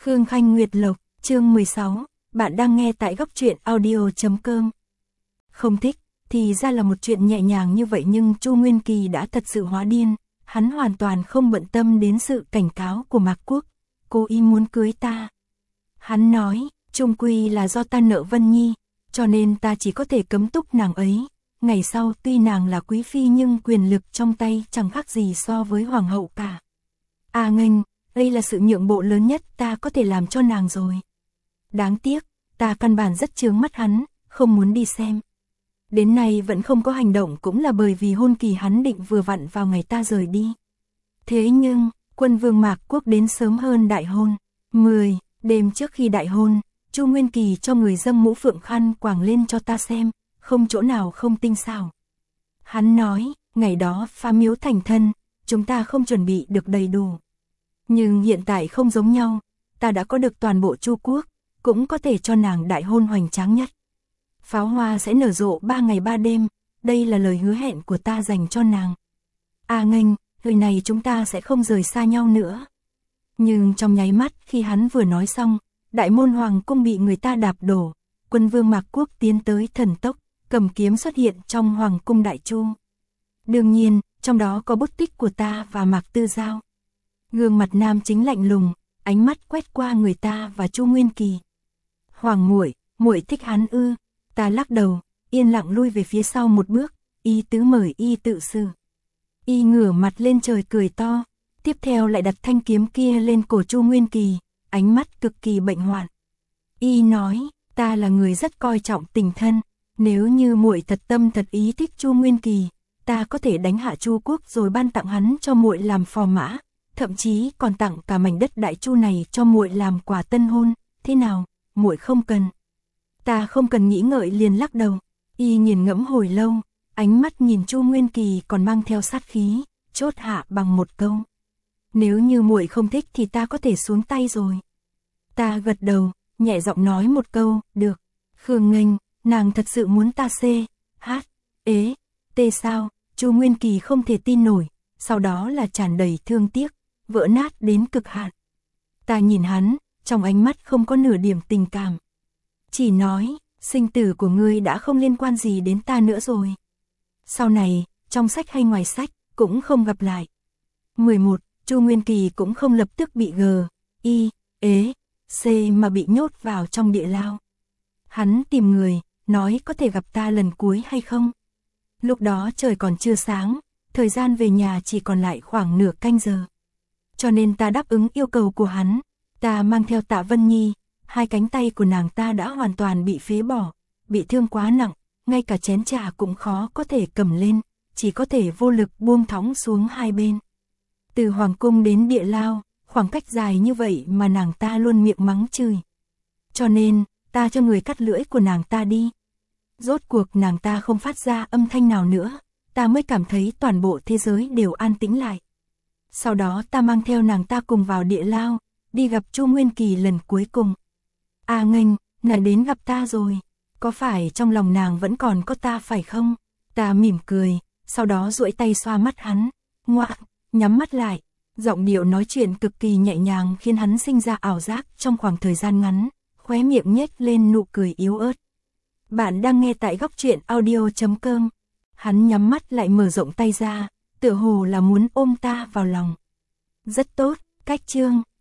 Khương Khanh Nguyệt Lộc, chương 16, bạn đang nghe tại góc truyện audio.com. Không thích, thì ra là một chuyện nhẹ nhàng như vậy nhưng Chu Nguyên Kỳ đã thật sự hóa điên, hắn hoàn toàn không bận tâm đến sự cảnh cáo của Mạc Quốc, cô ý muốn cưới ta. Hắn nói, chung quy là do ta nợ Vân Nhi, cho nên ta chỉ có thể cấm túc nàng ấy. Ngày sau tuy nàng là quý phi nhưng quyền lực trong tay chẳng khác gì so với hoàng hậu cả. À nghênh, đây là sự nhượng bộ lớn nhất ta có thể làm cho nàng rồi. Đáng tiếc, ta căn bản rất chướng mắt hắn, không muốn đi xem. Đến nay vẫn không có hành động cũng là bởi vì hôn kỳ hắn định vừa vặn vào ngày ta rời đi. Thế nhưng, quân vương Mạc Quốc đến sớm hơn đại hôn. 10 đêm trước khi đại hôn, Chu Nguyên Kỳ cho người dâng mũ phượng khăn quàng lên cho ta xem, không chỗ nào không tinh xảo. Hắn nói, ngày đó phá miếu thành thân, chúng ta không chuẩn bị được đầy đủ. Nhưng hiện tại không giống nhau, ta đã có được toàn bộ Chu Quốc, cũng có thể cho nàng đại hôn hoành tráng nhất. Pháo hoa sẽ nở rộ 3 ngày 3 đêm, đây là lời hứa hẹn của ta dành cho nàng. À nghênh, lời này chúng ta sẽ không rời xa nhau nữa. Nhưng trong nháy mắt khi hắn vừa nói xong, đại môn hoàng cung bị người ta đạp đổ, quân vương Mạc Quốc tiến tới thần tốc, cầm kiếm xuất hiện trong hoàng cung Đại Chu. Đương nhiên, trong đó có bút tích của ta và Mạc Tư Giao. Gương mặt nam chính lạnh lùng, ánh mắt quét qua người ta và Chu Nguyên Kỳ. Hoàng muội, muội thích hắn ư? Ta lắc đầu, yên lặng lui về phía sau một bước, y tứ mời y tự xử. Y ngửa mặt lên trời cười to, tiếp theo lại đặt thanh kiếm kia lên cổ Chu Nguyên Kỳ, ánh mắt cực kỳ bệnh hoạn. Y nói, ta là người rất coi trọng tình thân, nếu như muội thật tâm thật ý thích Chu Nguyên Kỳ, ta có thể đánh hạ Chu Quốc rồi ban tặng hắn cho muội làm phò mã, thậm chí còn tặng cả mảnh đất Đại Chu này cho muội làm quà tân hôn, thế nào, muội không cần. Ta không cần nghĩ ngợi liền lắc đầu. Y nghiền ngẫm hồi lâu, ánh mắt nhìn Chu Nguyên Kỳ còn mang theo sát khí, chốt hạ bằng một câu. Nếu như muội không thích thì ta có thể xuống tay rồi. Ta gật đầu, nhẹ giọng nói một câu, được. Khương nghênh, nàng thật sự muốn ta tê sao? Chu Nguyên Kỳ không thể tin nổi, sau đó là tràn đầy thương tiếc, vỡ nát đến cực hạn. Ta nhìn hắn, trong ánh mắt không có nửa điểm tình cảm. Chỉ nói, sinh tử của ngươi đã không liên quan gì đến ta nữa rồi. Sau này, trong sách hay ngoài sách, cũng không gặp lại. 11. Chu Nguyên Kỳ cũng không lập tức bị C mà bị nhốt vào trong địa lao. Hắn tìm người, nói có thể gặp ta lần cuối hay không. Lúc đó trời còn chưa sáng, thời gian về nhà chỉ còn lại khoảng nửa canh giờ. Cho nên ta đáp ứng yêu cầu của hắn, ta mang theo Tạ Vân Nhi. Hai cánh tay của nàng ta đã hoàn toàn bị phế bỏ, bị thương quá nặng, ngay cả chén trà cũng khó có thể cầm lên, chỉ có thể vô lực buông thõng xuống hai bên. Từ hoàng cung đến địa lao, khoảng cách dài như vậy mà nàng ta luôn miệng mắng chửi. Cho nên, ta cho người cắt lưỡi của nàng ta đi. Rốt cuộc nàng ta không phát ra âm thanh nào nữa, ta mới cảm thấy toàn bộ thế giới đều an tĩnh lại. Sau đó ta mang theo nàng ta cùng vào địa lao, đi gặp Chu Nguyên Kỳ lần cuối cùng. À nghênh, nàng đến gặp ta rồi, có phải trong lòng nàng vẫn còn có ta phải không? Ta mỉm cười, sau đó duỗi tay xoa mắt hắn, ngoạ, nhắm mắt lại, giọng điệu nói chuyện cực kỳ nhẹ nhàng khiến hắn sinh ra ảo giác trong khoảng thời gian ngắn, khóe miệng nhếch lên nụ cười yếu ớt. Bạn đang nghe tại góc truyện audio.com. Hắn nhắm mắt lại mở rộng tay ra, tựa hồ là muốn ôm ta vào lòng. Rất tốt, cách chương.